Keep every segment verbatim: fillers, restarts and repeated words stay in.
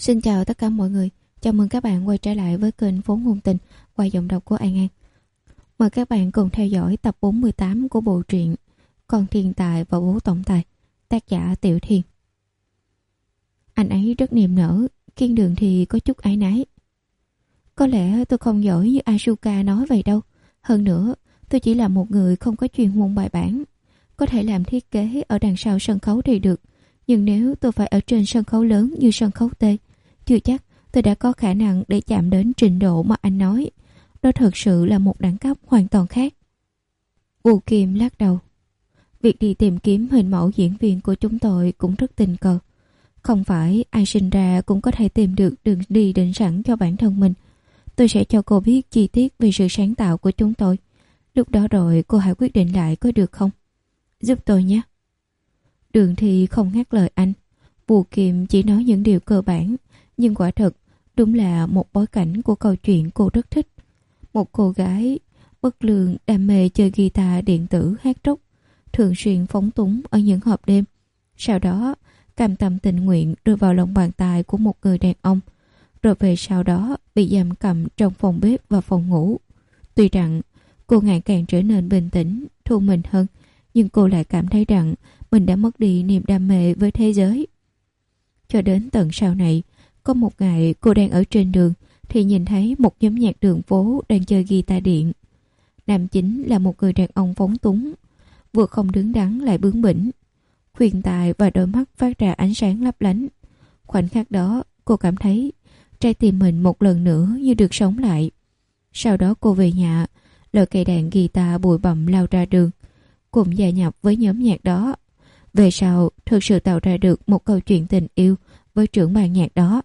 Xin chào tất cả mọi người, chào mừng các bạn quay trở lại với kênh Vốn Ngôn Tình qua giọng đọc của An An. Mời các bạn cùng theo dõi tập bốn mươi tám của bộ truyện Con Thiên Tài và Bố Tổng Tài, tác giả Tiểu Thiên. Anh ấy rất niềm nở, Kiên Đường thì có chút áy náy. Có lẽ tôi không giỏi như Asuka nói vậy đâu. Hơn nữa, tôi chỉ là một người không có chuyên môn bài bản. Có thể làm thiết kế ở đằng sau sân khấu thì được, nhưng nếu tôi phải ở trên sân khấu lớn như sân khấu T, chưa chắc tôi đã có khả năng để chạm đến trình độ mà anh nói. Đó thực sự là một đẳng cấp hoàn toàn khác. Vu Kim lắc đầu. Việc đi tìm kiếm hình mẫu diễn viên của chúng tôi cũng rất tình cờ. Không phải ai sinh ra cũng có thể tìm được đường đi định sẵn cho bản thân mình. Tôi sẽ cho cô biết chi tiết về sự sáng tạo của chúng tôi. Lúc đó rồi cô hãy quyết định lại có được không? Giúp tôi nhé. Đường thì không ngắt lời anh. Vu Kim chỉ nói những điều cơ bản, nhưng quả thật đúng là một bối cảnh của câu chuyện cô rất thích. Một cô gái bất lương đam mê chơi guitar điện tử hát rock, thường xuyên phóng túng ở những hộp đêm. Sau đó cam tâm tình nguyện rơi vào lòng bàn tay của một người đàn ông, rồi về sau đó bị giam cầm trong phòng bếp và phòng ngủ. Tuy rằng cô ngày càng trở nên bình tĩnh, thu mình hơn, nhưng cô lại cảm thấy rằng mình đã mất đi niềm đam mê với thế giới. Cho đến tận sau này, có một ngày cô đang ở trên đường thì nhìn thấy một nhóm nhạc đường phố đang chơi guitar điện. Nam chính là một người đàn ông phóng túng, vừa không đứng đắn lại bướng bỉnh, khuyên tai và đôi mắt phát ra ánh sáng lấp lánh. Khoảnh khắc đó cô cảm thấy trái tim mình một lần nữa như được sống lại. Sau đó cô về nhà, lôi cây đàn guitar bụi bặm lao ra đường, cùng gia nhập với nhóm nhạc đó. Về sau thực sự tạo ra được một câu chuyện tình yêu với trưởng ban nhạc đó.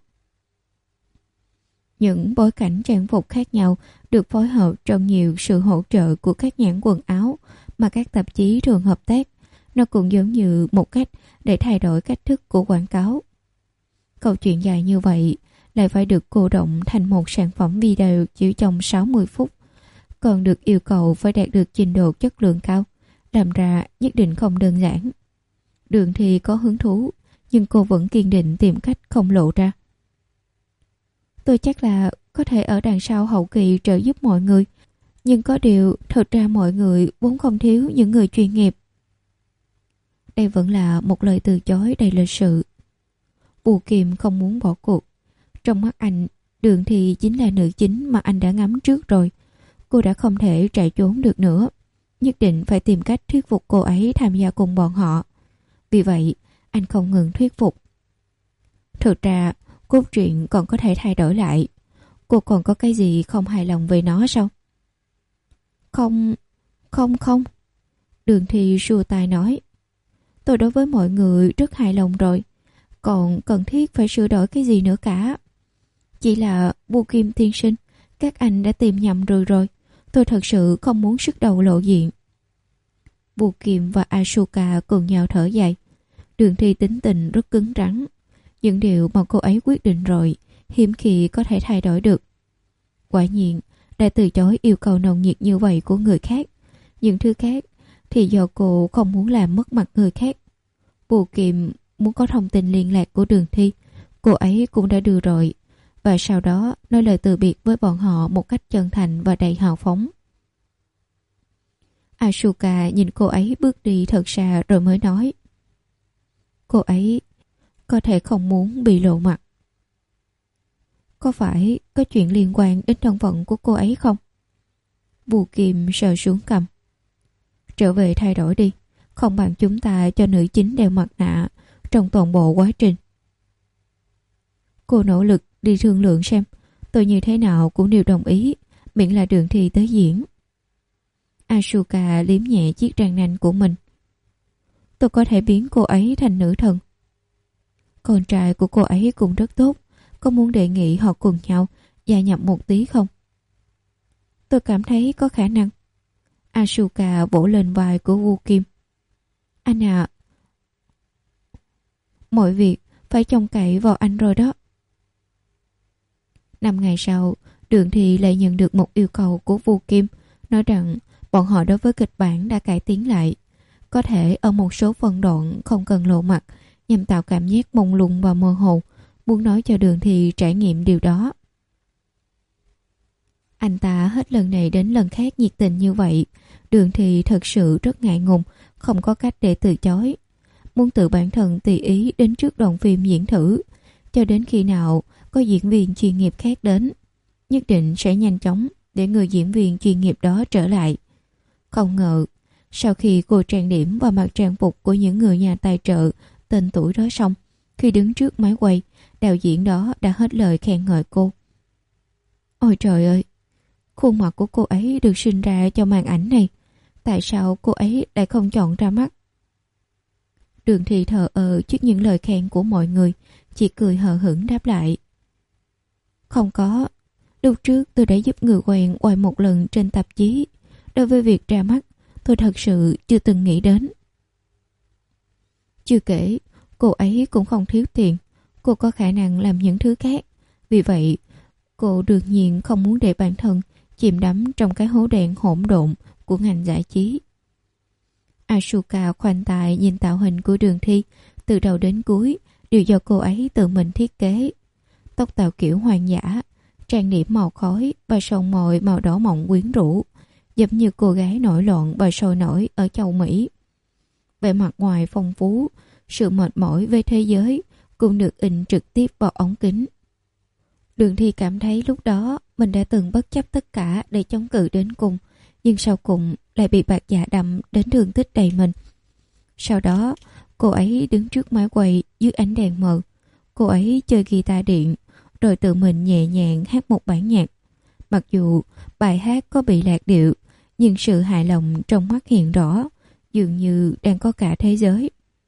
Những bối cảnh trang phục khác nhau được phối hợp trong nhiều sự hỗ trợ của các nhãn quần áo mà các tạp chí thường hợp tác. Nó cũng giống như một cách để thay đổi cách thức của quảng cáo. Câu chuyện dài như vậy lại phải được cô động thành một sản phẩm video chỉ trong sáu mươi phút, còn được yêu cầu phải đạt được trình độ chất lượng cao, làm ra nhất định không đơn giản. Đường thì có hứng thú, nhưng cô vẫn kiên định tìm cách không lộ ra. Tôi chắc là có thể ở đằng sau hậu kỳ trợ giúp mọi người, nhưng có điều thật ra mọi người vốn không thiếu những người chuyên nghiệp. Đây vẫn là một lời từ chối đầy lịch sự. Vu Kim không muốn bỏ cuộc. Trong mắt anh, Đường thì chính là nữ chính mà anh đã ngắm trước rồi. Cô đã không thể chạy trốn được nữa. Nhất định phải tìm cách thuyết phục cô ấy tham gia cùng bọn họ. Vì vậy, anh không ngừng thuyết phục. Thực ra, cốt truyện còn có thể thay đổi lại. Cô còn có cái gì không hài lòng về nó sao? Không, không không. Đường thì xua tay nói. Tôi đối với mọi người rất hài lòng rồi. Còn cần thiết phải sửa đổi cái gì nữa cả. Chỉ là Vu Kim tiên sinh, các anh đã tìm nhầm rồi rồi. Tôi thật sự không muốn sức đầu lộ diện. Vu Kim và Asuka cùng nhau thở dài. Đường Thi tính tình rất cứng rắn. Những điều mà cô ấy quyết định rồi hiếm khi có thể thay đổi được. Quả nhiên đã từ chối yêu cầu nồng nhiệt như vậy của người khác. Những thứ khác thì do cô không muốn làm mất mặt người khác. Vu Kim muốn có thông tin liên lạc của Đường Thi, cô ấy cũng đã đưa rồi, và sau đó nói lời từ biệt với bọn họ một cách chân thành và đầy hào phóng. Asuka nhìn cô ấy bước đi thật xa rồi mới nói. Cô ấy có thể không muốn bị lộ mặt. Có phải có chuyện liên quan đến thân phận của cô ấy không? Vu Kim sờ xuống cằm. Trở về thay đổi đi, không bằng chúng ta cho nữ chính đeo mặt nạ trong toàn bộ quá trình. Cô nỗ lực đi thương lượng xem, tôi như thế nào cũng đều đồng ý, miễn là Đường Thi tới diễn. Asuka liếm nhẹ chiếc răng nanh của mình. Tôi có thể biến cô ấy thành nữ thần. Con trai của cô ấy cũng rất tốt, có muốn đề nghị họ cùng nhau gia nhập một tí không? Tôi cảm thấy có khả năng. Asuka vỗ lên vai của Vu Kim. Anh à, mọi việc phải trông cậy vào anh rồi đó. Năm ngày sau, Đường Thi lại nhận được một yêu cầu của Vu Kim, nói rằng bọn họ đối với kịch bản đã cải tiến lại. Có thể ở một số phân đoạn không cần lộ mặt, nhằm tạo cảm giác mông lung và mơ hồ, muốn nói cho Đường Thi trải nghiệm điều đó. Anh ta hết lần này đến lần khác nhiệt tình như vậy, Đường Thi thật sự rất ngại ngùng, không có cách để từ chối. Muốn tự bản thân tùy ý đến trước đoàn phim diễn thử, cho đến khi nào có diễn viên chuyên nghiệp khác đến, nhất định sẽ nhanh chóng để người diễn viên chuyên nghiệp đó trở lại. Không ngờ, sau khi cô trang điểm và mặc trang phục của những người nhà tài trợ tên tuổi đó xong, khi đứng trước máy quay, đạo diễn đó đã hết lời khen ngợi cô. Ôi trời ơi! Khuôn mặt của cô ấy được sinh ra cho màn ảnh này. Tại sao cô ấy lại không chọn ra mắt? Đường Thi thờ ơ trước những lời khen của mọi người, chỉ cười hờ hững đáp lại. Không có. Lúc trước tôi đã giúp người quen quay một lần trên tạp chí. Đối với việc ra mắt, tôi thật sự chưa từng nghĩ đến. Chưa kể, cô ấy cũng không thiếu tiền. Cô có khả năng làm những thứ khác. Vì vậy, cô đương nhiên không muốn để bản thân chìm đắm trong cái hố đen hỗn độn của ngành giải trí. Asuka khoanh tay nhìn tạo hình của Đường Thi, từ đầu đến cuối đều do cô ấy tự mình thiết kế. Tóc tạo kiểu hoang dã, trang điểm màu khói và son môi màu đỏ mọng quyến rũ, giống như cô gái nổi loạn và sôi nổi ở châu Mỹ. Vẻ mặt ngoài phong phú, sự mệt mỏi với thế giới cũng được in trực tiếp vào ống kính. Đường Thi cảm thấy lúc đó mình đã từng bất chấp tất cả để chống cự đến cùng, nhưng sau cùng lại bị bạc dạ đâm đến thương tích đầy mình. Sau đó, cô ấy đứng trước máy quay dưới ánh đèn mờ. Cô ấy chơi guitar điện, rồi tự mình nhẹ nhàng hát một bản nhạc. Mặc dù bài hát có bị lạc điệu, nhưng sự hài lòng trong mắt hiện rõ, dường như đang có cả thế giới.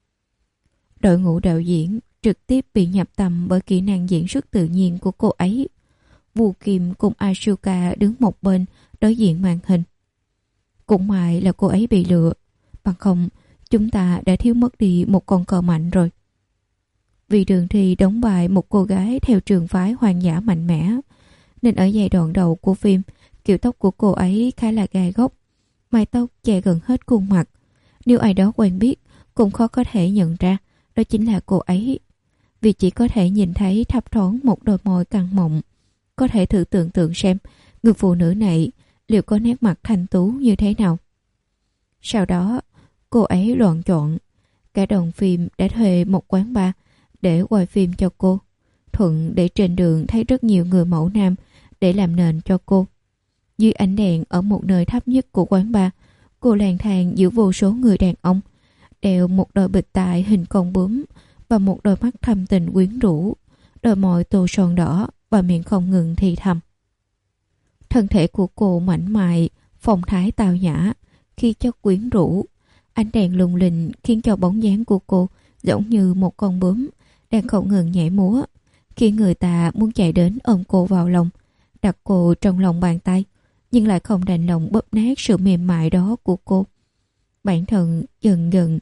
Đội ngũ đạo diễn trực tiếp bị nhập tâm bởi kỹ năng diễn xuất tự nhiên của cô ấy. Vu Kim cùng Asuka đứng một bên đối diện màn hình. Cũng may là cô ấy bị lừa, bằng không chúng ta đã thiếu mất đi một con cờ mạnh rồi. Vì Đường Thi đóng bài một cô gái theo trường phái hoang dã mạnh mẽ, nên ở giai đoạn đầu của phim, kiểu tóc của cô ấy khá là gai góc, mái tóc che gần hết khuôn mặt. Nếu ai đó quen biết cũng khó có thể nhận ra đó chính là cô ấy, vì chỉ có thể nhìn thấy thấp thoáng một đôi môi căng mọng. Có thể thử tưởng tượng xem người phụ nữ này liệu có nét mặt thanh tú như thế nào. Sau đó, cô ấy loạn chọn. Cả đoàn phim đã thuê một quán bar để quay phim cho cô, thuận để trên đường thấy rất nhiều người mẫu nam để làm nền cho cô. Dưới ánh đèn ở một nơi thấp nhất của quán bar, cô lang thang giữa vô số người đàn ông, đeo một đôi bịch tai hình con bướm và một đôi mắt thâm tình quyến rũ, đôi môi tô son đỏ và miệng không ngừng thì thầm. Thân thể của cô mảnh mại, phong thái tao nhã, khí chất quyến rũ. Ánh đèn lung linh khiến cho bóng dáng của cô giống như một con bướm đang không ngừng nhảy múa, khiến người ta muốn chạy đến ôm cô vào lòng, đặt cô trong lòng bàn tay, nhưng lại không đành lòng bóp nát sự mềm mại đó của cô. Bản thân dần dần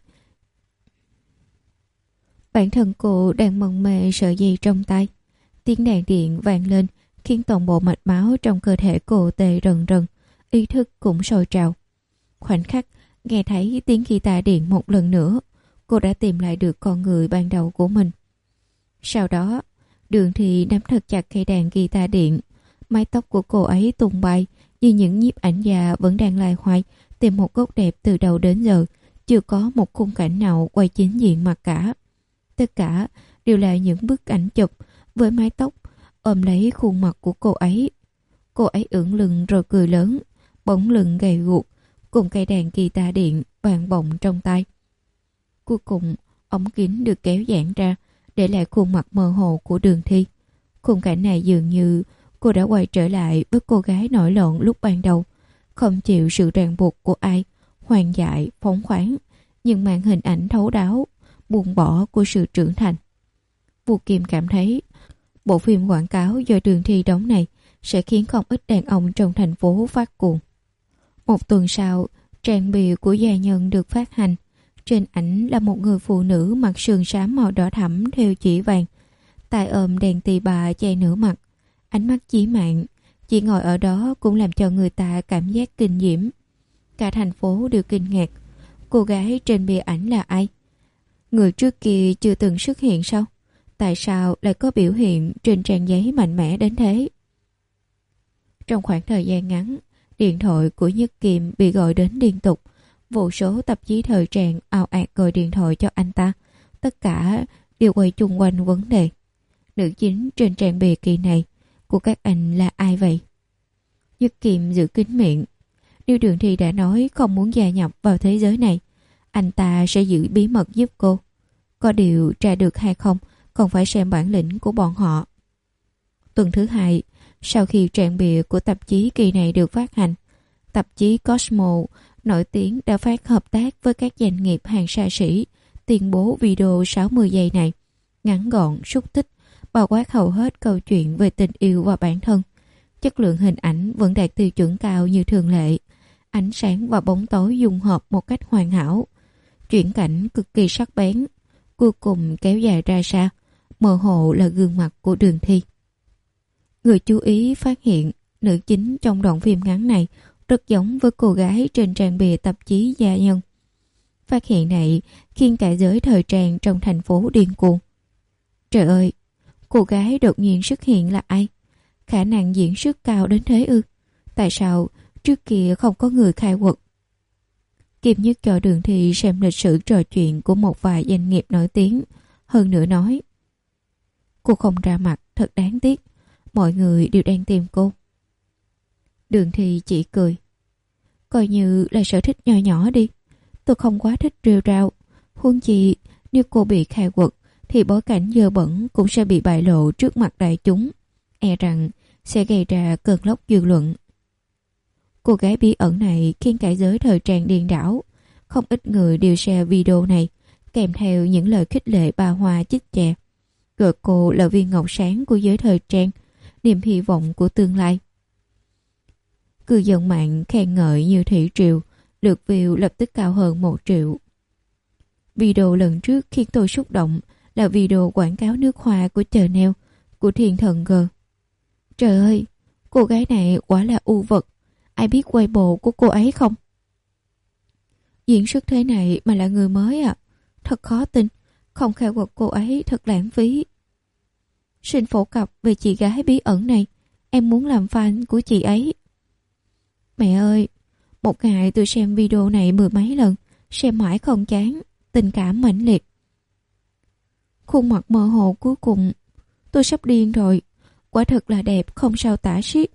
Bản thân cô đang mân mê sợi dây trong tay. Tiếng đàn điện vang lên khiến toàn bộ mạch máu trong cơ thể cô tê rần rần, ý thức cũng sôi trào. Khoảnh khắc nghe thấy tiếng guitar điện một lần nữa, cô đã tìm lại được con người ban đầu của mình. Sau đó, Đường Thi nắm thật chặt cây đàn guitar điện. Mái tóc của cô ấy tung bay như những nhiếp ảnh gia vẫn đang loay hoay tìm một góc đẹp từ đầu đến giờ. Chưa có một khung cảnh nào quay chính diện mặt cả. Tất cả đều là những bức ảnh chụp với mái tóc ôm lấy khuôn mặt của cô ấy. Cô ấy ưỡn lưng rồi cười lớn, bóng lưng gầy guộc cùng cây đàn guitar điện vang bồng trong tay. Cuối cùng, ống kính được kéo giãn ra để lại khuôn mặt mơ hồ của Đường Thi. Khung cảnh này dường như cô đã quay trở lại với cô gái nổi loạn lúc ban đầu, không chịu sự ràng buộc của ai, hoang dại, phóng khoáng, nhưng mang hình ảnh thấu đáo, buông bỏ của sự trưởng thành. Vu Kim cảm thấy bộ phim quảng cáo do Đường Thi đóng này sẽ khiến không ít đàn ông trong thành phố phát cuồng. Một tuần sau, trang bìa của gia nhân được phát hành. Trên ảnh là một người phụ nữ mặc sườn xám màu đỏ thẫm theo chỉ vàng, tay ôm đèn tỳ bà che nửa mặt, ánh mắt chí mạng. Chỉ ngồi ở đó cũng làm cho người ta cảm giác kinh diễm. Cả thành phố đều kinh ngạc. Cô gái trên bìa ảnh là ai? Người trước kia chưa từng xuất hiện sao? Tại sao lại có biểu hiện trên trang giấy mạnh mẽ đến thế? Trong khoảng thời gian ngắn, điện thoại của Nhất Kiệm bị gọi đến liên tục. Vô số tạp chí thời trang ào ạt gọi điện thoại cho anh ta. Tất cả đều quay chung quanh vấn đề: nữ chính trên trang bìa kỳ này của các anh là ai vậy? Nhất Kiệm giữ kín miệng. Nếu Đường Thi đã nói không muốn gia nhập vào thế giới này, anh ta sẽ giữ bí mật giúp cô. Có điều tra được hay không còn phải xem bản lĩnh của bọn họ. Tuần thứ hai, sau khi trang bìa của tạp chí kỳ này được phát hành, tạp chí Cosmo nổi tiếng đã phát hợp tác với các doanh nghiệp hàng xa xỉ, tuyên bố video sáu mươi giây này ngắn gọn, xúc tích, bao quát hầu hết câu chuyện về tình yêu và bản thân. Chất lượng hình ảnh vẫn đạt tiêu chuẩn cao như thường lệ. Ánh sáng và bóng tối dung hợp một cách hoàn hảo. Chuyển cảnh cực kỳ sắc bén. Cuối cùng kéo dài ra xa, mơ hồ là gương mặt của Đường Thi. Người chú ý phát hiện nữ chính trong đoạn phim ngắn này rất giống với cô gái trên trang bìa tạp chí Gia Nhân. Phát hiện này khiến cả giới thời trang trong thành phố điên cuồng. Trời ơi, cô gái đột nhiên xuất hiện là ai? Khả năng diễn xuất cao đến thế ư? Tại sao trước kia không có người khai quật? Kim Nhất cho Đường Thi xem lịch sử trò chuyện của một vài doanh nghiệp nổi tiếng. Hơn nữa nói, cô không ra mặt, thật đáng tiếc. Mọi người đều đang tìm cô. Đường Thi chỉ cười. Coi như là sở thích nhỏ nhỏ đi. Tôi không quá thích rêu rao. Huống chi nếu cô bị khai quật thì bối cảnh dơ bẩn cũng sẽ bị bại lộ trước mặt đại chúng. E rằng sẽ gây ra cơn lốc dư luận. Cô gái bí ẩn này khiến cả giới thời trang điên đảo. Không ít người đều share video này kèm theo những lời khích lệ ba hoa chích chè, gọi cô là viên ngọc sáng của giới thời trang, niềm hy vọng của tương lai. Cư dân mạng khen ngợi như thủy triều, lượt view lập tức cao hơn một triệu. Video lần trước khiến tôi xúc động là video quảng cáo nước hoa của Chanel của thiên thần G. Trời ơi, cô gái này quả là u vật. Ai biết Weibo của cô ấy không? Diễn xuất thế này mà là người mới à? Thật khó tin. Không khai quật cô ấy thật lãng phí. Xin phổ cập về chị gái bí ẩn này. Em muốn làm fan của chị ấy. Mẹ ơi, một ngày tôi xem video này mười mấy lần, xem mãi không chán, tình cảm mãnh liệt. Khuôn mặt mơ hồ cuối cùng, tôi sắp điên rồi. Quả thật là đẹp không sao tả xiết.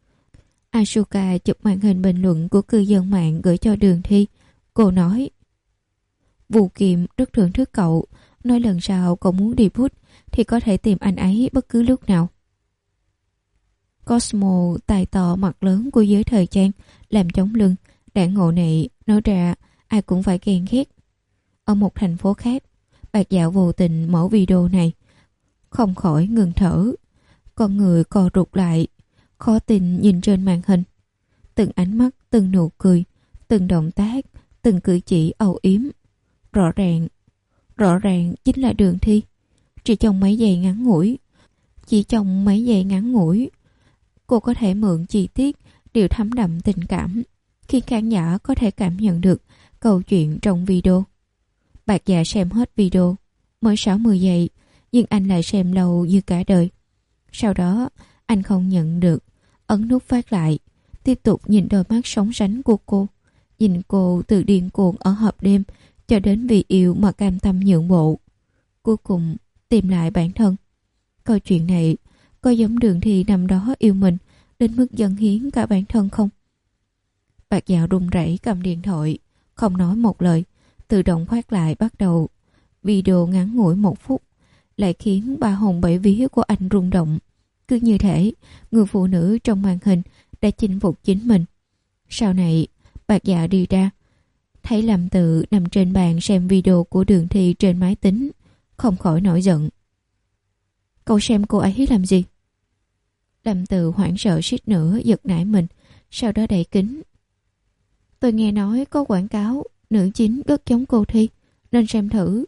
Asuka chụp màn hình bình luận của cư dân mạng gửi cho Đường Thi. Cô nói, Vu Kiệm rất thưởng thức cậu, nói lần sau cậu muốn đi bút thì có thể tìm anh ấy bất cứ lúc nào. Cosmo, tài to mặt lớn của giới thời trang, làm chống lưng, đảng ngộ này nói ra ai cũng phải ghen ghét. Ở một thành phố khác, Bạc Dạo vô tình mở video này, không khỏi ngừng thở. Con người co rụt lại, khó tin nhìn trên màn hình. Từng ánh mắt, từng nụ cười, từng động tác, từng cử chỉ âu yếm. Rõ ràng, rõ ràng chính là Đường Thi. Chỉ trong mấy giây ngắn ngủi, chỉ trong mấy giây ngắn ngủi, cô có thể mượn chi tiết điều thấm đậm tình cảm, khiến khán giả có thể cảm nhận được câu chuyện trong video. Bạc Dạ xem hết video, mới sáu mươi giây, nhưng anh lại xem lâu như cả đời. Sau đó, anh không nhận được, ấn nút phát lại, tiếp tục nhìn đôi mắt sóng sánh của cô, nhìn cô từ điên cuồng ở hộp đêm cho đến vì yêu mà cam tâm nhượng bộ. Cuối cùng, tìm lại bản thân. Câu chuyện này có giống Đường Thi năm đó yêu mình đến mức dâng hiến cả bản thân không? Bạc Dạo run rẩy cầm điện thoại, không nói một lời, tự động phát lại bắt đầu. Video ngắn ngủi một phút lại khiến ba hồn bảy vía của anh rung động. Cứ như thể người phụ nữ trong màn hình đã chinh phục chính mình. Sau này, Bạc Dạ đi ra, thấy Lâm Tự nằm trên bàn xem video của Đường Thi trên máy tính, không khỏi nổi giận. Cậu xem cô ấy làm gì? Lâm Tự hoảng sợ suýt nữa giật nảy mình, sau đó đậy kính. Tôi nghe nói có quảng cáo nữ chính rất giống cô Thi, nên xem thử.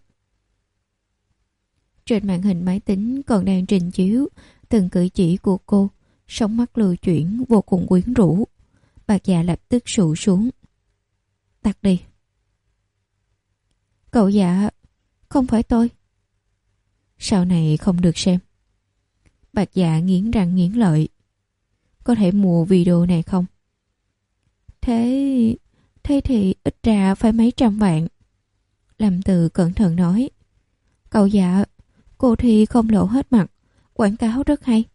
Trên màn hình máy tính còn đang trình chiếu từng cử chỉ của cô, sóng mắt lưu chuyển vô cùng quyến rũ. Bạc Dạ lập tức sụ xuống. Tắt đi. Cậu Dạ, không phải tôi. sau này không được xem. Bạc Dạ nghiến răng nghiến lợi. Có thể mua video này không? Thế... thế thì ít ra phải mấy trăm vạn. Lâm Từ cẩn thận nói. Cậu Dạ, cô thì không lộ hết mặt. Quảng cáo rất hay.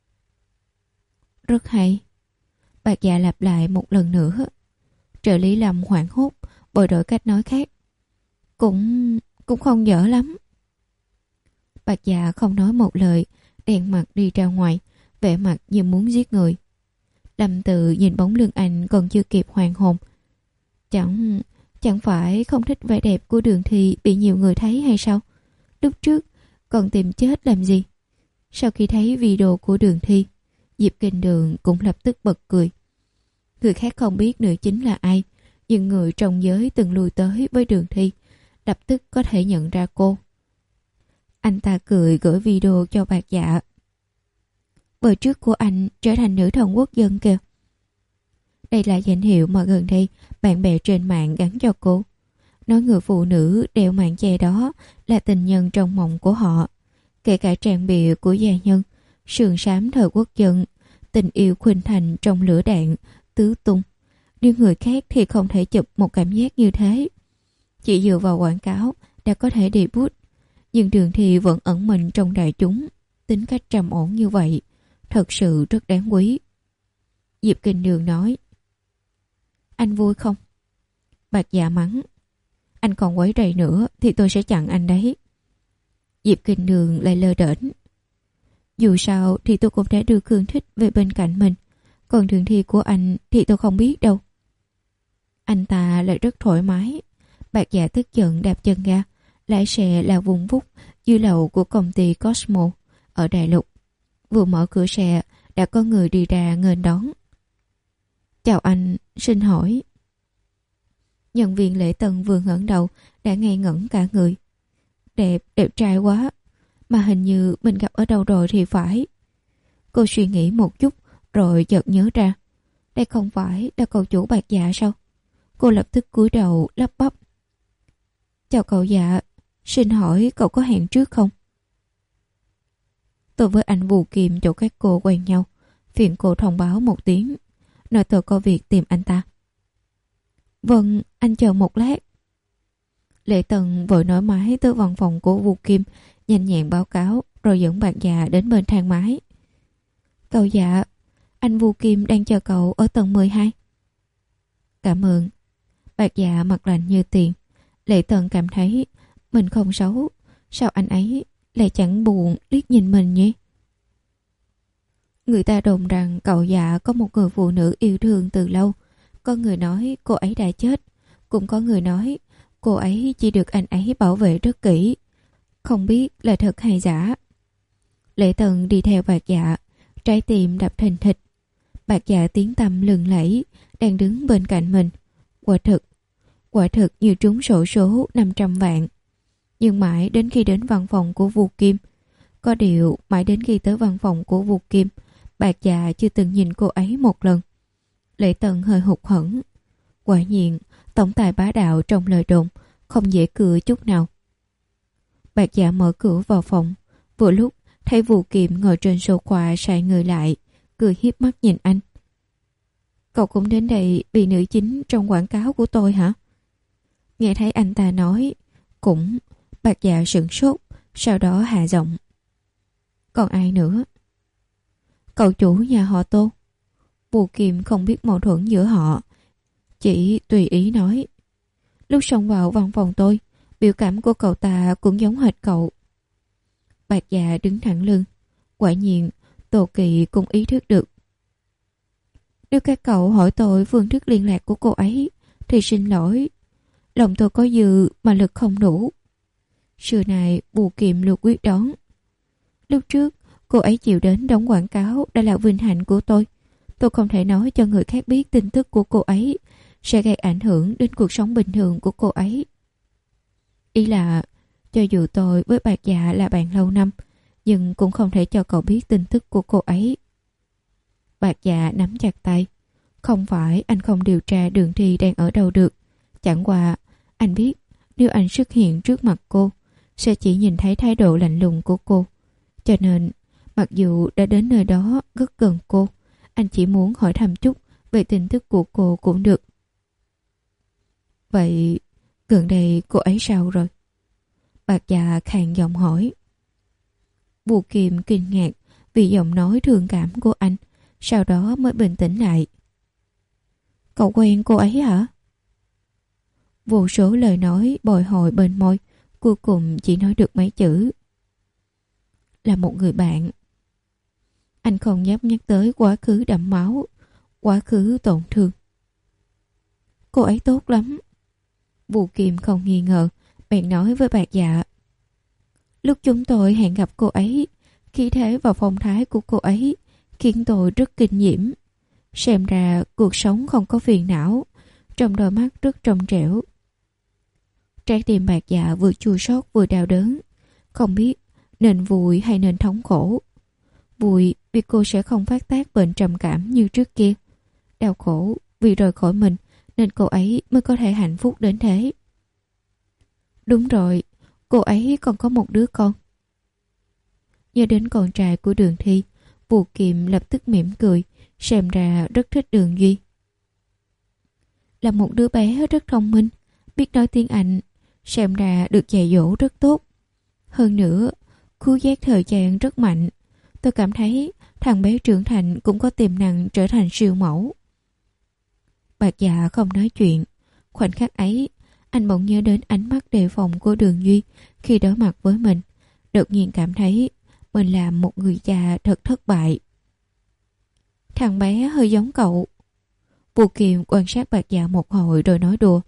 Rất hay. Bạc Dạ lặp lại một lần nữa. Trợ lý Lâm hoảng hốt, bồi đổi cách nói khác. Cũng... cũng không dở lắm. Bạc Dạ không nói một lời, đèn mặt đi ra ngoài, vẻ mặt như muốn giết người. Lâm Từ nhìn bóng lưng anh còn chưa kịp hoàn hồn. Chẳng... chẳng phải không thích vẻ đẹp của Đường Thi bị nhiều người thấy hay sao? Lúc trước còn tìm chết làm gì? Sau khi thấy video của Đường Thi, Diệp Kinh Đường cũng lập tức bật cười. Người khác không biết nữ chính là ai, nhưng người trong giới từng lui tới với Đường Thi lập tức có thể nhận ra cô. Anh ta cười gửi video cho Bạc Dạ. Vợ trước của anh trở thành nữ thần quốc dân kìa. Đây là danh hiệu mà gần đây bạn bè trên mạng gắn cho cô. Nói người phụ nữ đeo màn che đó là tình nhân trong mộng của họ. Kể cả trang bìa của gia nhân, sườn xám thời quốc dân, tình yêu khuynh thành trong lửa đạn, tứ tung. Nhưng người khác thì không thể chụp một cảm giác như thế. Chỉ dựa vào quảng cáo đã có thể debut. Nhưng Đường Thi vẫn ẩn mình trong đại chúng. Tính cách trầm ổn như vậy thật sự rất đáng quý. Diệp Kinh Đường nói. Anh vui không? Bạc Dạ mắng. Anh còn quấy rầy nữa thì tôi sẽ chặn anh đấy. Diệp Kinh Đường lại lơ đễnh. Dù sao thì tôi cũng đã đưa Khương Thích về bên cạnh mình. Còn Đường Thi của anh thì tôi không biết đâu. Anh ta lại rất thoải mái. Bạc Dạ tức giận đạp chân ga, lái xe là vùng vút dưới lầu của công ty Cosmo ở Đại Lục. Vừa mở cửa xe đã có người đi ra nghênh đón. Chào anh, xin hỏi. Nhân viên lễ tân vừa ngẩng đầu đã ngây ngẩn cả người. Đẹp, đẹp trai quá. Mà hình như mình gặp ở đâu rồi thì phải. Cô suy nghĩ một chút rồi chợt nhớ ra. Đây không phải là cậu chủ Bạc Dạ sao? Cô lập tức cúi đầu lắp bắp. Chào cậu Dạ, xin hỏi cậu có hẹn trước không? Tôi với anh Vù Kim chỗ các cô quen nhau. Phiền cô thông báo một tiếng, nói tôi có việc tìm anh ta. Vâng, anh chờ một lát. Lệ Tần vội nói máy tới văn phòng của Vù Kim, nhanh nhẹn báo cáo rồi dẫn Bạc Dạ đến bên thang máy. Cậu Dạ, anh Vù Kim đang chờ cậu ở tầng mười hai. Cảm ơn. Bạc Dạ mặt lạnh như tiền. Lệ Tần cảm thấy mình không xấu. Sao anh ấy lại chẳng buồn liếc nhìn mình nhỉ? Người ta đồn rằng cậu Dạ có một người phụ nữ yêu thương từ lâu. Có người nói cô ấy đã chết. Cũng có người nói cô ấy chỉ được anh ấy bảo vệ rất kỹ. Không biết là thật hay giả. Lệ Tần đi theo Bạc Dạ, trái tim đập thình thịch. Bạc Dạ tiếng tăm lừng lẫy đang đứng bên cạnh mình. Quả thực, quả thực như trúng xổ số năm trăm vạn. Nhưng mãi đến khi đến văn phòng của Vù Kim, có điều mãi đến khi tới văn phòng của Vù Kim, Bạc Dạ chưa từng nhìn cô ấy một lần. Lệ Tần hơi hụt hẫng. Quả nhiên, tổng tài bá đạo trong lời đồn không dễ cười chút nào. Bạc Dạ mở cửa vào phòng, vừa lúc thấy Vù Kim ngồi trên sofa sải người lại, cười hiếp mắt nhìn anh. Cậu cũng đến đây vì nữ chính trong quảng cáo của tôi hả? Nghe thấy anh ta nói, cũng Bạc Dạ sửng sốt, sau đó hạ giọng. Còn ai nữa? Cậu chủ nhà họ Tô. Vù Kim không biết mâu thuẫn giữa họ, chỉ tùy ý nói. Lúc xông vào văn phòng tôi, biểu cảm của cậu ta cũng giống hệt cậu. Bạc Dạ đứng thẳng lưng. Quả nhiên, Tô Kỳ cũng ý thức được. Nếu các cậu hỏi tôi phương thức liên lạc của cô ấy, thì xin lỗi. Lòng tôi có dư mà lực không đủ. Xưa này Vù Kim luôn quyết đoán. Lúc trước, cô ấy chịu đến đóng quảng cáo đã là vinh hạnh của tôi. Tôi không thể nói cho người khác biết tin tức của cô ấy sẽ gây ảnh hưởng đến cuộc sống bình thường của cô ấy. Ý là, cho dù tôi với Bạc Dạ là bạn lâu năm, nhưng cũng không thể cho cậu biết tin tức của cô ấy. Bạc Dạ nắm chặt tay. Không phải anh không điều tra Đường Thi đang ở đâu được. Chẳng qua, anh biết nếu anh xuất hiện trước mặt cô, sẽ chỉ nhìn thấy thái độ lạnh lùng của cô. Cho nên, mặc dù đã đến nơi đó rất gần cô, anh chỉ muốn hỏi thăm chút về tin tức của cô cũng được. Vậy, gần đây cô ấy sao rồi? Bạc Dạ khàn giọng hỏi. Vu Kiệm kinh ngạc vì giọng nói thương cảm của anh, sau đó mới bình tĩnh lại. Cậu quen cô ấy hả? Vô số lời nói bồi hồi bên môi, cuối cùng chỉ nói được mấy chữ. Là một người bạn. Anh không dám nhắc tới quá khứ đẫm máu, quá khứ tổn thương. Cô ấy tốt lắm. Vu Kiệm không nghi ngờ, bèn nói với Bạc Dạ. Lúc chúng tôi hẹn gặp cô ấy, khí thế và phong thái của cô ấy khiến tôi rất kinh diễm. Xem ra cuộc sống không có phiền não, trong đôi mắt rất trong trẻo. Trái tim Bạc Dạ vừa chua xót vừa đau đớn, không biết nên vui hay nên thống khổ. Vui vì cô sẽ không phát tác bệnh trầm cảm như trước kia. Đau khổ vì rời khỏi mình nên cô ấy mới có thể hạnh phúc đến thế. Đúng rồi, cô ấy còn có một đứa con. Nhớ đến con trai của Đường Thi, Vu Kiệm lập tức mỉm cười, xem ra rất thích Đường Duy. Là một đứa bé rất thông minh, biết nói tiếng Anh, xem ra được dạy dỗ rất tốt. Hơn nữa, khứu giác thời gian rất mạnh. Tôi cảm thấy thằng bé trưởng thành cũng có tiềm năng trở thành siêu mẫu. Bạc Dạ không nói chuyện. Khoảnh khắc ấy, anh bỗng nhớ đến ánh mắt đề phòng của Đường Duy khi đối mặt với mình. Đột nhiên cảm thấy mình là một người cha thật thất bại. Thằng bé hơi giống cậu. Vu Kiệm quan sát Bạc Dạ một hồi rồi nói đùa.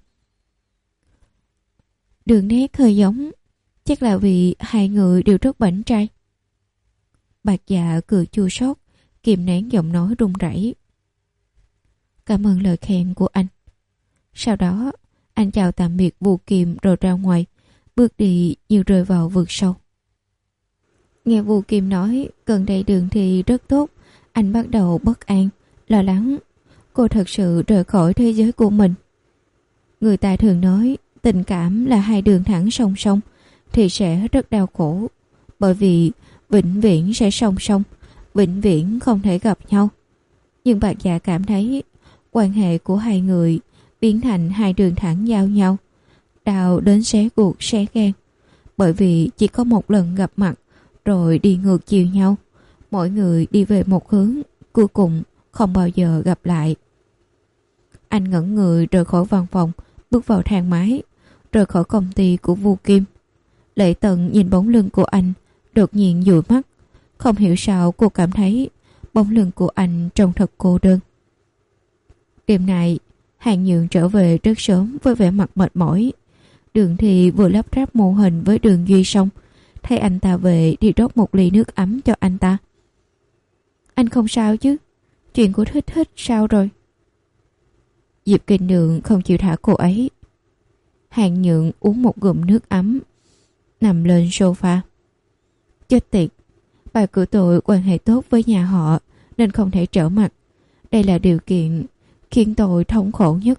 Đường nét hơi giống, chắc là vì hai người đều rất bảnh trai. Bạc Dạ cười chua xót, kìm nén giọng nói run rẩy. Cảm ơn lời khen của anh. Sau đó, anh chào tạm biệt Vu Kiệm rồi ra ngoài, bước đi như rơi vào vực sâu. Nghe Vu Kiệm nói gần đây Đường Thi rất tốt, anh bắt đầu bất an, lo lắng. Cô thật sự rời khỏi thế giới của mình. Người ta thường nói tình cảm là hai đường thẳng song song thì sẽ rất đau khổ, bởi vì vĩnh viễn sẽ song song, vĩnh viễn không thể gặp nhau. Nhưng Bạc Dạ cảm thấy quan hệ của hai người biến thành hai đường thẳng giao nhau, đau đến xé ruột xé gan, bởi vì chỉ có một lần gặp mặt rồi đi ngược chiều nhau, mỗi người đi về một hướng, cuối cùng không bao giờ gặp lại. Anh ngẩn người rời khỏi văn phòng, bước vào thang máy, rời khỏi công ty của Vu Kiệm. Lệ Tần nhìn bóng lưng của anh, đột nhiên dụi mắt. Không hiểu sao cô cảm thấy bóng lưng của anh trông thật cô đơn. Đêm nay, Hàng Nhượng trở về rất sớm với vẻ mặt mệt mỏi. Đường Thi vừa lắp ráp mô hình với Đường Duy xong, thấy anh ta về thì rót một ly nước ấm cho anh ta. Anh không sao chứ? Chuyện của Thích Thích sao rồi? Diệp Kinh Đường không chịu thả cô ấy. Hàng Nhượng uống một ngụm nước ấm, nằm lên sofa. Chết tiệt, bà của tôi quan hệ tốt với nhà họ nên không thể trở mặt. Đây là điều kiện khiến tôi thống khổ nhất.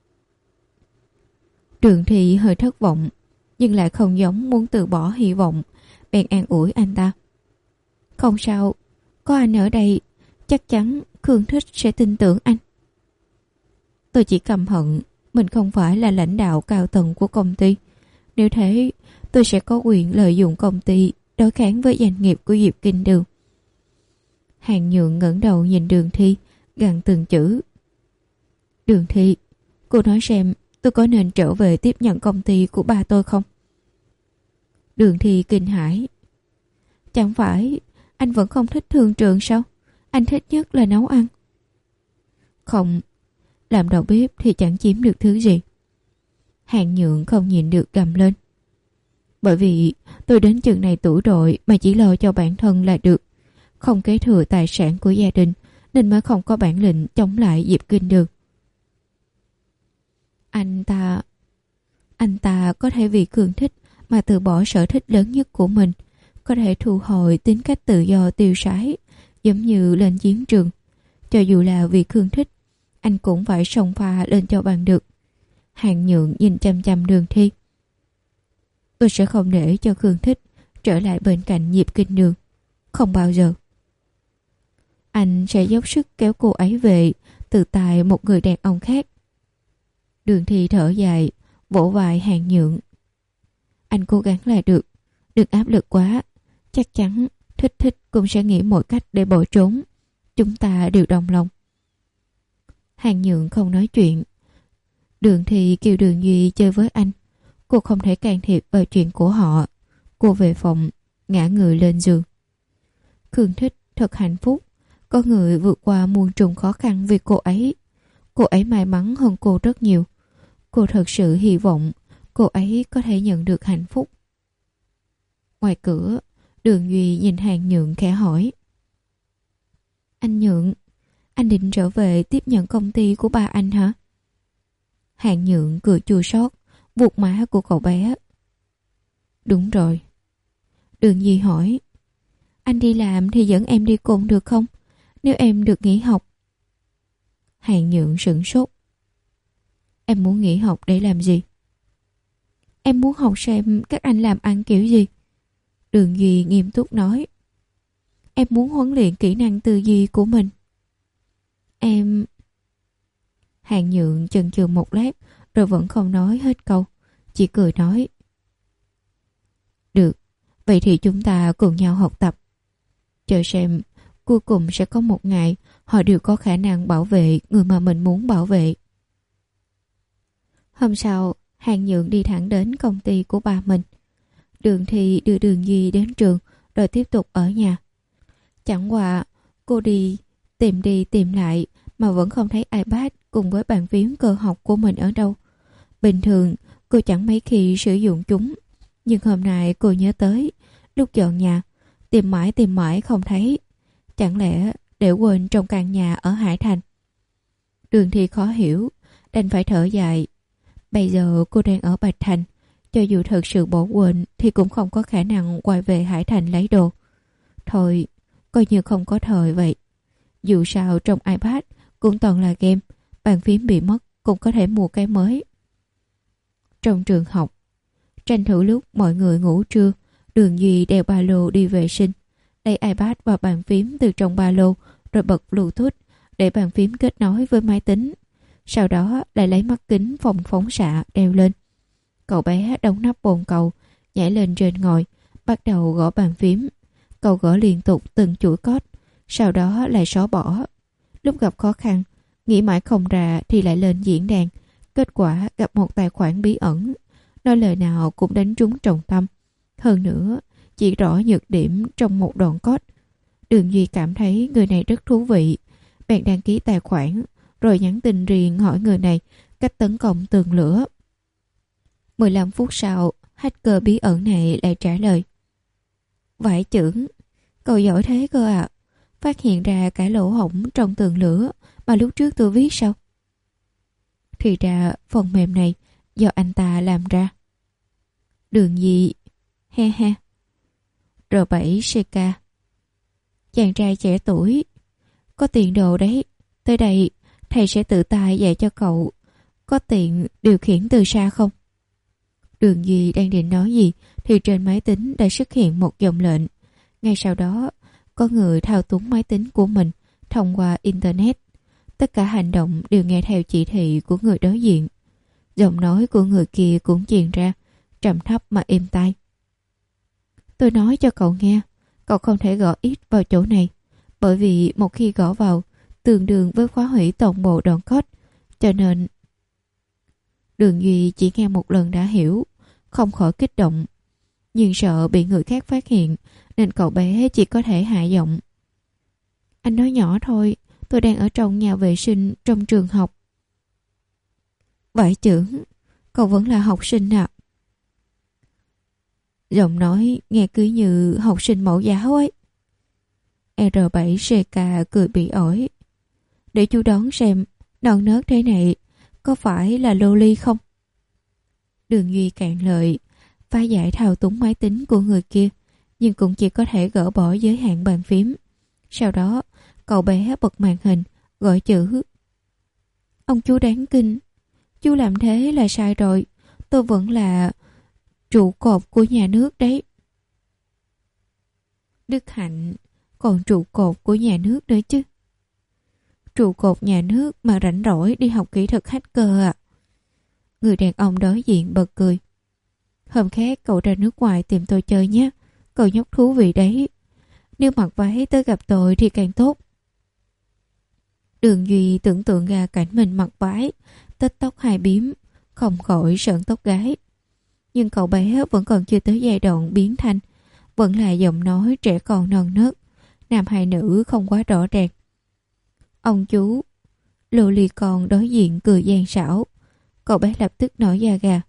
Đường Thi hơi thất vọng, nhưng lại không giống muốn từ bỏ hy vọng, bèn an ủi anh ta. Không sao, có anh ở đây, chắc chắn Khương Thích sẽ tin tưởng anh. Tôi chỉ căm hận mình không phải là lãnh đạo cao tầng của công ty. Nếu thế, tôi sẽ có quyền lợi dụng công ty đối kháng với doanh nghiệp của Diệp Kinh Đường. Hàng Nhượng ngẩng đầu nhìn Đường Thi, gằn từng chữ. Đường Thi, cô nói xem tôi có nên trở về tiếp nhận công ty của ba tôi không? Đường Thi kinh hãi. Chẳng phải anh vẫn không thích thương trường sao? Anh thích nhất là nấu ăn. Không, làm đầu bếp thì chẳng chiếm được thứ gì. Hàng Nhượng không nhìn được gầm lên. Bởi vì tôi đến chừng này tuổi rồi mà chỉ lo cho bản thân là được, không kế thừa tài sản của gia đình, nên mới không có bản lĩnh chống lại Diệp Kinh Đường. Anh ta... Anh ta có thể vì Khương Thích mà từ bỏ sở thích lớn nhất của mình, có thể thu hồi tính cách tự do tiêu sái, giống như lên chiến trường. Cho dù là vì Khương Thích, anh cũng phải xông pha lên cho bằng được. Hàng Nhượng nhìn chăm chăm Đường Thi. Tôi sẽ không để cho Khương Thích trở lại bên cạnh Diệp Kinh Nương. Không bao giờ. Anh sẽ dốc sức kéo cô ấy về từ tay một người đàn ông khác. Đường Thi thở dài, vỗ vai Hàng Nhượng. Anh cố gắng là được, đừng áp lực quá. Chắc chắn Thích Thích cũng sẽ nghĩ mọi cách để bỏ trốn. Chúng ta đều đồng lòng. Hàng Nhượng không nói chuyện. Đường Thi kêu Đường Duy chơi với anh. Cô không thể can thiệp vào chuyện của họ. Cô về phòng, ngã người lên giường. Khương Thích thật hạnh phúc. Có người vượt qua muôn trùng khó khăn vì cô ấy. Cô ấy may mắn hơn cô rất nhiều. Cô thật sự hy vọng cô ấy có thể nhận được hạnh phúc. Ngoài cửa, Đường Duy nhìn Hàng Nhượng khẽ hỏi. Anh Nhượng, anh định trở về tiếp nhận công ty của ba anh hả? Hàng Nhượng cười chua xót, vuốt má của cậu bé. Đúng rồi. Đường Duy hỏi. Anh đi làm thì dẫn em đi cùng được không? Nếu em được nghỉ học. Hàng Nhượng sửng sốt. Em muốn nghỉ học để làm gì? Em muốn học xem các anh làm ăn kiểu gì. Đường Duy nghiêm túc nói. Em muốn huấn luyện kỹ năng tư duy của mình. Em... Hàng Nhượng chần chừ một lát rồi vẫn không nói hết câu. Chỉ cười nói. Được, vậy thì chúng ta cùng nhau học tập. Chờ xem, cuối cùng sẽ có một ngày họ đều có khả năng bảo vệ người mà mình muốn bảo vệ. Hôm sau, Hàng Nhượng đi thẳng đến công ty của ba mình. Đường Thi đưa Đường Duy đến trường rồi tiếp tục ở nhà. Chẳng qua cô đi tìm đi tìm lại mà vẫn không thấy iPad cùng với bàn phím cơ học của mình ở đâu. Bình thường cô chẳng mấy khi sử dụng chúng, nhưng hôm nay cô nhớ tới lúc dọn nhà, tìm mãi tìm mãi không thấy. Chẳng lẽ để quên trong căn nhà ở Hải Thành? Đường Thi khó hiểu, đành phải thở dài. Bây giờ cô đang ở Bạch Thành, cho dù thật sự bỏ quên thì cũng không có khả năng quay về Hải Thành lấy đồ. Thôi, coi như không có thời vậy. Dù sao trong iPad cũng toàn là game, bàn phím bị mất cũng có thể mua cái mới. Trong trường học, tranh thủ lúc mọi người ngủ trưa, Đường Duy đeo ba lô đi vệ sinh, lấy iPad và bàn phím từ trong ba lô rồi bật Bluetooth để bàn phím kết nối với máy tính. Sau đó lại lấy mắt kính phòng phóng xạ đeo lên. Cậu bé đóng nắp bồn cầu, nhảy lên trên ngồi, bắt đầu gõ bàn phím. Cậu gõ liên tục từng chuỗi code, sau đó lại xóa bỏ. Lúc gặp khó khăn, nghĩ mãi không ra thì lại lên diễn đàn. Kết quả gặp một tài khoản bí ẩn, nói lời nào cũng đánh trúng trọng tâm. Hơn nữa, chỉ rõ nhược điểm trong một đoạn code. Đường Duy cảm thấy người này rất thú vị, bèn đăng ký tài khoản, rồi nhắn tin riêng hỏi người này cách tấn công tường lửa. mười lăm phút sau, hacker bí ẩn này lại trả lời. Vải chưởng, cậu giỏi thế cơ ạ. À. Phát hiện ra cái lỗ hổng trong tường lửa mà lúc trước tôi viết sao? Thì ra phần mềm này do anh ta làm ra. Đường Duy, he he. rờ bảy xê ca. Chàng trai trẻ tuổi, có tiền đồ đấy. Tới đây, thầy sẽ tự tay dạy cho cậu. Có tiện điều khiển từ xa không? Đường Duy đang định nói gì thì trên máy tính đã xuất hiện một dòng lệnh. Ngay sau đó, có người thao túng máy tính của mình thông qua Internet. Tất cả hành động đều nghe theo chỉ thị của người đối diện. Giọng nói của người kia cũng truyền ra, trầm thấp mà êm tai. Tôi nói cho cậu nghe, cậu không thể gõ ít vào chỗ này, bởi vì một khi gõ vào, tương đương với khóa hủy toàn bộ đoạn code, cho nên... Đường Duy chỉ nghe một lần đã hiểu, không khỏi kích động. Nhưng sợ bị người khác phát hiện, nên cậu bé chỉ có thể hạ giọng. Anh nói nhỏ thôi, tôi đang ở trong nhà vệ sinh trong trường học. Vải chưởng, cậu vẫn là học sinh à? Giọng nói nghe cứ như học sinh mẫu giáo ấy. rờ bảy xê ca cười bị ổi. Để chú đoán xem, non nớt thế này có phải là loli không? Đường Duy cạn lời, phá giải thao túng máy tính của người kia, nhưng cũng chỉ có thể gỡ bỏ giới hạn bàn phím. Sau đó, cậu bé bật màn hình, gọi chữ. Ông chú đáng kinh, chú làm thế là sai rồi, tôi vẫn là trụ cột của nhà nước đấy. Đức Hạnh, còn trụ cột của nhà nước nữa chứ. Trụ cột nhà nước mà rảnh rỗi đi học kỹ thuật hacker à? Người đàn ông đối diện bật cười. Hôm khác cậu ra nước ngoài tìm tôi chơi nhé. Cậu nhóc thú vị đấy. Nếu mặc váy tới gặp tôi thì càng tốt. Đường Duy tưởng tượng ra cảnh mình mặc váy, tết tóc hai bím, không khỏi sợn tóc gái. Nhưng cậu bé vẫn còn chưa tới giai đoạn biến thành, vẫn là giọng nói trẻ con non nớt, nam hay nữ không quá rõ ràng. Ông chú lô ly con đối diện cười gian xảo. Cậu bé lập tức nổi da gà.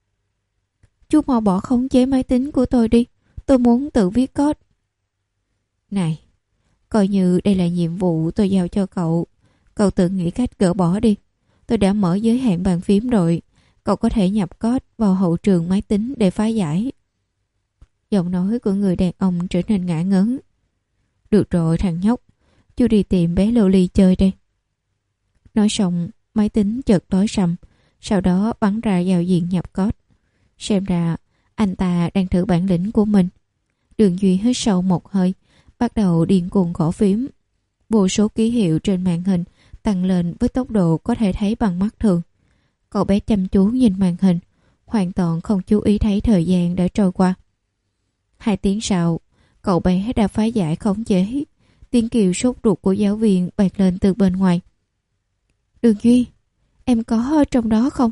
Chú mau bỏ khống chế máy tính của tôi đi. Tôi muốn tự viết code. Này, coi như đây là nhiệm vụ tôi giao cho cậu. Cậu tự nghĩ cách gỡ bỏ đi. Tôi đã mở giới hạn bàn phím rồi. Cậu có thể nhập code vào hậu trường máy tính để phá giải. Giọng nói của người đàn ông trở nên ngả ngớn. Được rồi thằng nhóc, chú đi tìm bé lô ly chơi đây. Nói xong, máy tính chợt tối sầm, sau đó bắn ra giao diện nhập code. Xem ra anh ta đang thử bản lĩnh của mình. Đường Duy hít sâu một hơi, bắt đầu điên cuồng gõ phím. Vô số ký hiệu trên màn hình tăng lên với tốc độ có thể thấy bằng mắt thường. Cậu bé chăm chú nhìn màn hình, hoàn toàn không chú ý thấy thời gian đã trôi qua. Hai tiếng sau, cậu bé đã phá giải khống chế. Tiếng kêu sốt ruột của giáo viên bật lên từ bên ngoài. Đường Duy, em có ở trong đó không?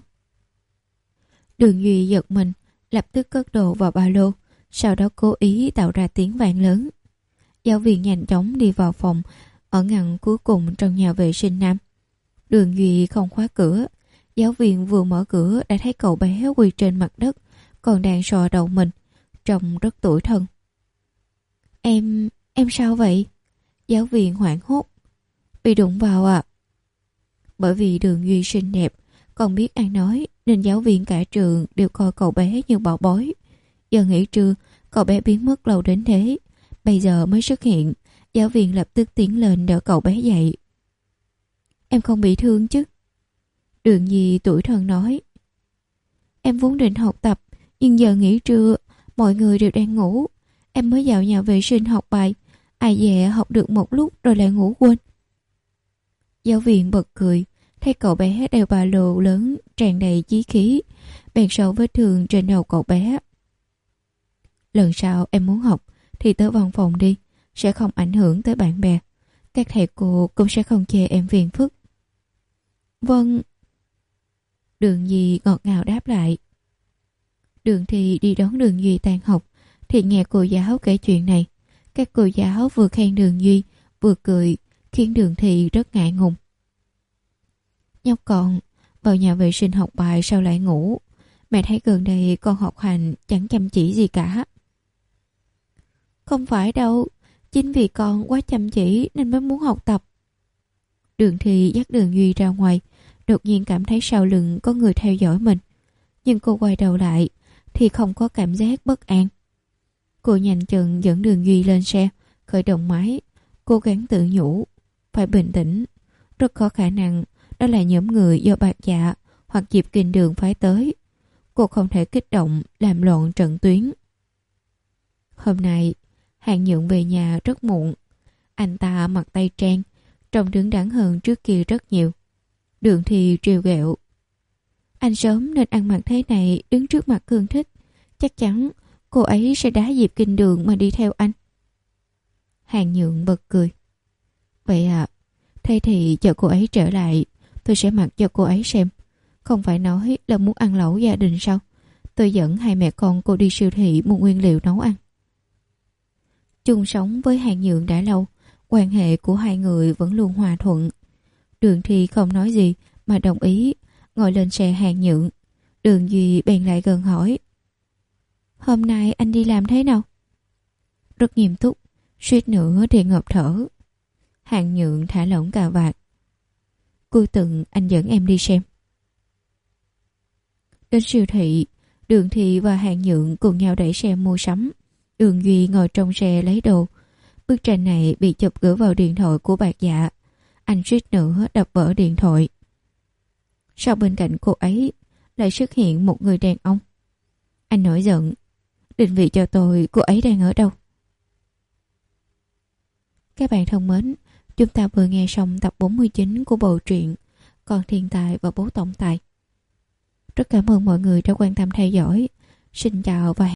Đường Duy giật mình, lập tức cất đồ vào ba lô, sau đó cố ý tạo ra tiếng vang lớn. Giáo viên nhanh chóng đi vào phòng ở ngăn cuối cùng trong nhà vệ sinh nam. Đường Duy không khóa cửa. Giáo viên vừa mở cửa đã thấy cậu bé quỳ trên mặt đất, còn đang sò đầu mình, trông rất tủi thân. Em, em sao vậy? Giáo viên hoảng hốt. Bị đụng vào à? Bởi vì Đường Duy xinh đẹp, còn biết ăn nói, nên giáo viên cả trường đều coi cậu bé như bảo bối. Giờ nghỉ trưa, cậu bé biến mất lâu đến thế. Bây giờ mới xuất hiện, giáo viên lập tức tiến lên đỡ cậu bé dậy. Em không bị thương chứ? Đường Duy tủi thân nói. Em vốn định học tập, nhưng giờ nghỉ trưa, mọi người đều đang ngủ. Em mới vào nhà vệ sinh học bài, ai dè học được một lúc rồi lại ngủ quên. Giáo viên bật cười, thấy cậu bé đeo ba lô lớn tràn đầy chí khí, bèn sâu vết thương trên đầu cậu bé. Lần sau em muốn học thì tới văn phòng đi, sẽ không ảnh hưởng tới bạn bè. Các thầy cô cũng sẽ không chê em phiền phức. Vâng. Đường Duy ngọt ngào đáp lại. Đường Thi đi đón Đường Duy tan học thì nghe cô giáo kể chuyện này. Các cô giáo vừa khen Đường Duy vừa cười, khiến Đường Thi rất ngại ngùng. Nhóc con, vào nhà vệ sinh học bài sao lại ngủ? Mẹ thấy gần đây con học hành chẳng chăm chỉ gì cả. Không phải đâu, chính vì con quá chăm chỉ nên mới muốn học tập. Đường Thi dắt Đường Duy ra ngoài, đột nhiên cảm thấy sau lưng có người theo dõi mình. Nhưng cô quay đầu lại thì không có cảm giác bất an. Cô nhanh chân dẫn Đường Duy lên xe, khởi động máy, cố gắng tự nhủ, phải bình tĩnh. Rất có khả năng đó là nhóm người do Bạc Dạ hoặc Diệp Kinh Đường phái tới. Cô không thể kích động làm loạn trận tuyến. Hôm nay Hàng Nhượng về nhà rất muộn. Anh ta mặc tây trang, trông đứng đắn hơn trước kia rất nhiều. Đường Thi trêu ghẹo. Anh sớm nên ăn mặc thế này đứng trước mặt Cương Thích. Chắc chắn cô ấy sẽ đá Diệp Kinh Đường mà đi theo anh. Hàng Nhượng bật cười. Vậy à, thế thì chờ cô ấy trở lại, tôi sẽ mặc cho cô ấy xem. Không phải nói là muốn ăn lẩu gia đình sao? Tôi dẫn hai mẹ con cô đi siêu thị mua nguyên liệu nấu ăn. Chung sống với Hàng Nhượng đã lâu, quan hệ của hai người vẫn luôn hòa thuận. Đường Thi không nói gì mà đồng ý, ngồi lên xe Hàng Nhượng. Đường Duy bèn lại gần hỏi. Hôm nay anh đi làm thế nào? Rất nghiêm túc, suýt nữa thì ngộp thở. Hàng Nhượng thả lỏng cà vạt. Cuối tuần anh dẫn em đi xem. Đến siêu thị, Đường Thi và Hàng Nhượng cùng nhau đẩy xe mua sắm. Đường Duy ngồi trong xe lấy đồ. Bức tranh này bị chụp gửi vào điện thoại của Bạc Dạ. Anh suýt nữa đập vỡ điện thoại. Sau bên cạnh cô ấy lại xuất hiện một người đàn ông. Anh nổi giận. Định vị cho tôi cô ấy đang ở đâu. Các bạn thân mến, chúng ta vừa nghe xong tập bốn mươi chín của bộ truyện Con thiên tài và bố tổng tài. Rất cảm ơn mọi người đã quan tâm theo dõi. Xin chào và hẹn